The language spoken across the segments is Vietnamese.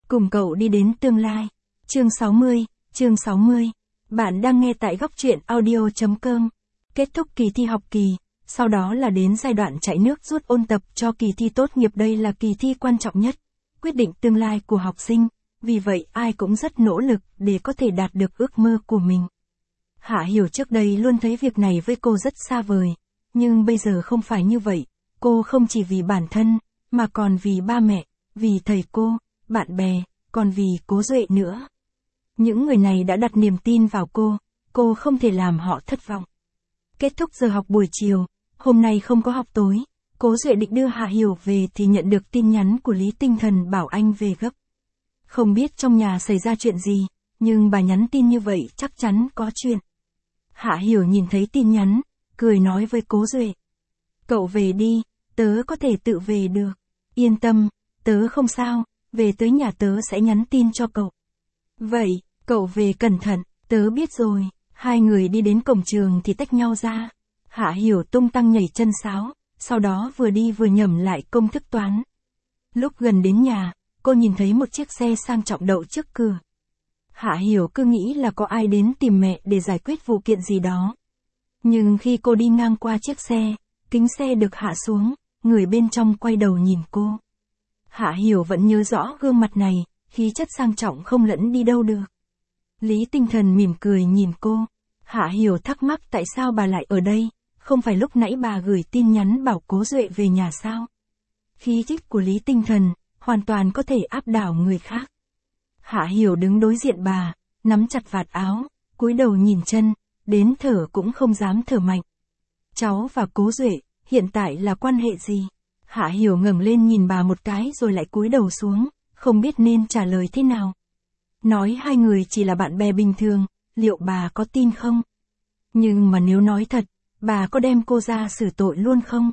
Cùng cậu đi đến tương lai. Chương 60. Bạn đang nghe tại góc truyện audio.com. Kết thúc kỳ thi học kỳ, sau đó là đến giai đoạn chạy nước rút ôn tập cho kỳ thi tốt nghiệp. Đây là kỳ thi quan trọng nhất, quyết định tương lai của học sinh, vì vậy ai cũng rất nỗ lực để có thể đạt được ước mơ của mình. Hạ Hiểu trước đây luôn thấy việc này với cô rất xa vời, nhưng bây giờ không phải như vậy, cô không chỉ vì bản thân, mà còn vì ba mẹ, vì thầy cô, bạn bè, còn vì Cố Duệ nữa. Những người này đã đặt niềm tin vào cô không thể làm họ thất vọng. Kết thúc giờ học buổi chiều, hôm nay không có học tối, Cố Duệ định đưa Hạ Hiểu về thì nhận được tin nhắn của Lý Tinh Thần bảo anh về gấp. Không biết trong nhà xảy ra chuyện gì, nhưng bà nhắn tin như vậy chắc chắn có chuyện. Hạ Hiểu nhìn thấy tin nhắn, cười nói với Cố Duệ. Cậu về đi, tớ có thể tự về được. Yên tâm, tớ không sao, về tới nhà tớ sẽ nhắn tin cho cậu. Vậy, cậu về cẩn thận, tớ biết rồi. Hai người đi đến cổng trường thì tách nhau ra. Hạ Hiểu tung tăng nhảy chân sáo, sau đó vừa đi vừa nhẩm lại công thức toán. Lúc gần đến nhà, cô nhìn thấy một chiếc xe sang trọng đậu trước cửa. Hạ Hiểu cứ nghĩ là có ai đến tìm mẹ để giải quyết vụ kiện gì đó. Nhưng khi cô đi ngang qua chiếc xe, kính xe được hạ xuống, người bên trong quay đầu nhìn cô. Hạ Hiểu vẫn nhớ rõ gương mặt này, khí chất sang trọng không lẫn đi đâu được. Lý Tinh Thần mỉm cười nhìn cô. Hạ Hiểu thắc mắc tại sao bà lại ở đây, không phải lúc nãy bà gửi tin nhắn bảo Cố Duệ về nhà sao? Khí chất của Lý Tinh Thần, hoàn toàn có thể áp đảo người khác. Hạ Hiểu đứng đối diện bà, nắm chặt vạt áo, cúi đầu nhìn chân, đến thở cũng không dám thở mạnh. Cháu và Cố Duệ, hiện tại là quan hệ gì? Hạ Hiểu ngẩng lên nhìn bà một cái rồi lại cúi đầu xuống, không biết nên trả lời thế nào. Nói hai người chỉ là bạn bè bình thường, liệu bà có tin không? Nhưng mà nếu nói thật, bà có đem cô ra xử tội luôn không?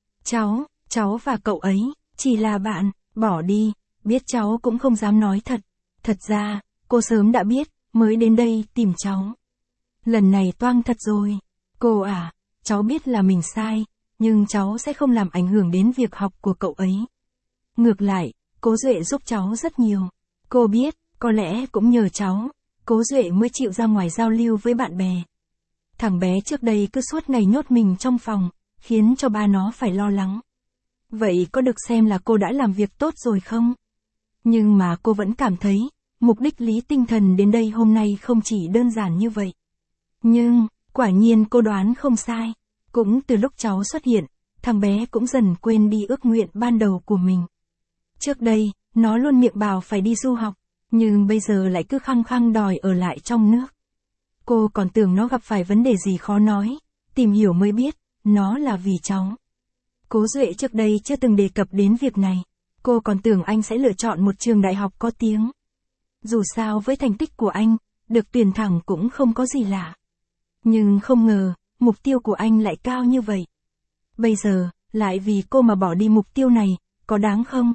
Cháu và cậu ấy, chỉ là bạn, bỏ đi, biết cháu cũng không dám nói thật. Thật ra, cô sớm đã biết, mới đến đây tìm cháu. Lần này toang thật rồi. Cô à, cháu biết là mình sai, nhưng cháu sẽ không làm ảnh hưởng đến việc học của cậu ấy. Ngược lại, Cố Duệ giúp cháu rất nhiều. Cô biết, có lẽ cũng nhờ cháu, Cố Duệ mới chịu ra ngoài giao lưu với bạn bè. Thằng bé trước đây cứ suốt ngày nhốt mình trong phòng, khiến cho ba nó phải lo lắng. Vậy có được xem là cô đã làm việc tốt rồi không? Nhưng mà cô vẫn cảm thấy, mục đích Lý Tinh Thần đến đây hôm nay không chỉ đơn giản như vậy. Nhưng, quả nhiên cô đoán không sai. Cũng từ lúc cháu xuất hiện, thằng bé cũng dần quên đi ước nguyện ban đầu của mình. Trước đây, nó luôn miệng bảo phải đi du học, nhưng bây giờ lại cứ khăng khăng đòi ở lại trong nước. Cô còn tưởng nó gặp phải vấn đề gì khó nói, tìm hiểu mới biết, nó là vì cháu. Cố Duệ trước đây chưa từng đề cập đến việc này, cô còn tưởng anh sẽ lựa chọn một trường đại học có tiếng. Dù sao với thành tích của anh, được tuyển thẳng cũng không có gì lạ. Nhưng không ngờ, mục tiêu của anh lại cao như vậy. Bây giờ, lại vì cô mà bỏ đi mục tiêu này, có đáng không?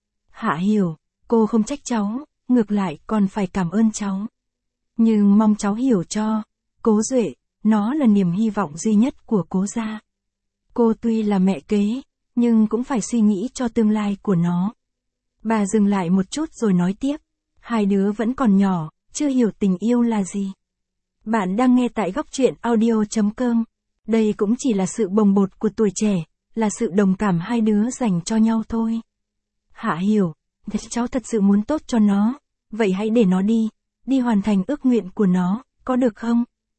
Hạ Hiểu, cô không trách cháu, ngược lại còn phải cảm ơn cháu. Nhưng mong cháu hiểu cho, Cố Duệ, nó là niềm hy vọng duy nhất của Cố gia. Cô tuy là mẹ kế, nhưng cũng phải suy nghĩ cho tương lai của nó. Bà dừng lại một chút rồi nói tiếp, hai đứa vẫn còn nhỏ, chưa hiểu tình yêu là gì. Bạn đang nghe tại góc truyện audio.com. Đây cũng chỉ là sự bồng bột của tuổi trẻ, là sự đồng cảm hai đứa dành cho nhau thôi. Hạ Hiểu, cháu thật sự muốn tốt cho nó, vậy hãy để nó đi hoàn thành ước nguyện của nó, có được không?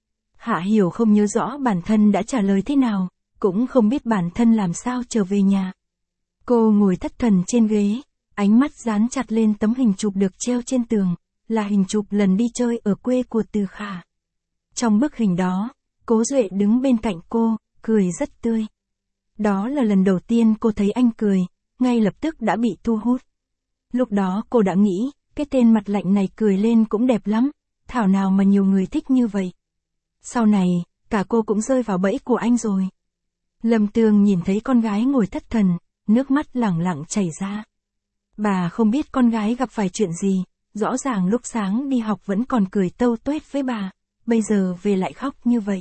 Hạ Hiểu không nhớ rõ bản thân đã trả lời thế nào, cũng không biết bản thân làm sao trở về nhà. Cô ngồi thất thần trên ghế, ánh mắt dán chặt lên tấm hình chụp được treo trên tường, là hình chụp lần đi chơi ở quê của Từ Khả. Trong bức hình đó, Cố Duệ đứng bên cạnh cô, cười rất tươi. Đó là lần đầu tiên cô thấy anh cười, ngay lập tức đã bị thu hút. Lúc đó cô đã nghĩ, cái tên mặt lạnh này cười lên cũng đẹp lắm, thảo nào mà nhiều người thích như vậy. Sau này, cả cô cũng rơi vào bẫy của anh rồi. Lâm Tường nhìn thấy con gái ngồi thất thần, nước mắt lẳng lặng chảy ra. Bà không biết con gái gặp phải chuyện gì, rõ ràng lúc sáng đi học vẫn còn cười tâu tuét với bà, bây giờ về lại khóc như vậy.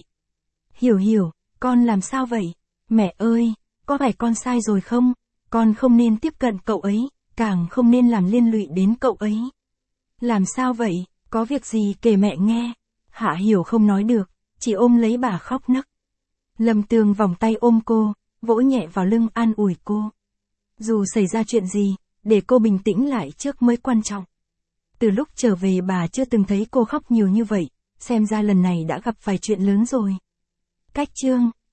Hiểu, con làm sao vậy? Mẹ ơi, có phải con sai rồi không? Con không nên tiếp cận cậu ấy, càng không nên làm liên lụy đến cậu ấy. Làm sao vậy, có việc gì kể mẹ nghe. Hạ Hiểu không nói được, chỉ ôm lấy bà khóc nấc. Lâm Tường vòng tay ôm cô, vỗ nhẹ vào lưng an ủi cô. Dù xảy ra chuyện gì, để cô bình tĩnh lại trước mới quan trọng. Từ lúc trở về bà chưa từng thấy cô khóc nhiều như vậy, xem ra lần này đã gặp phải chuyện lớn rồi. Cách chương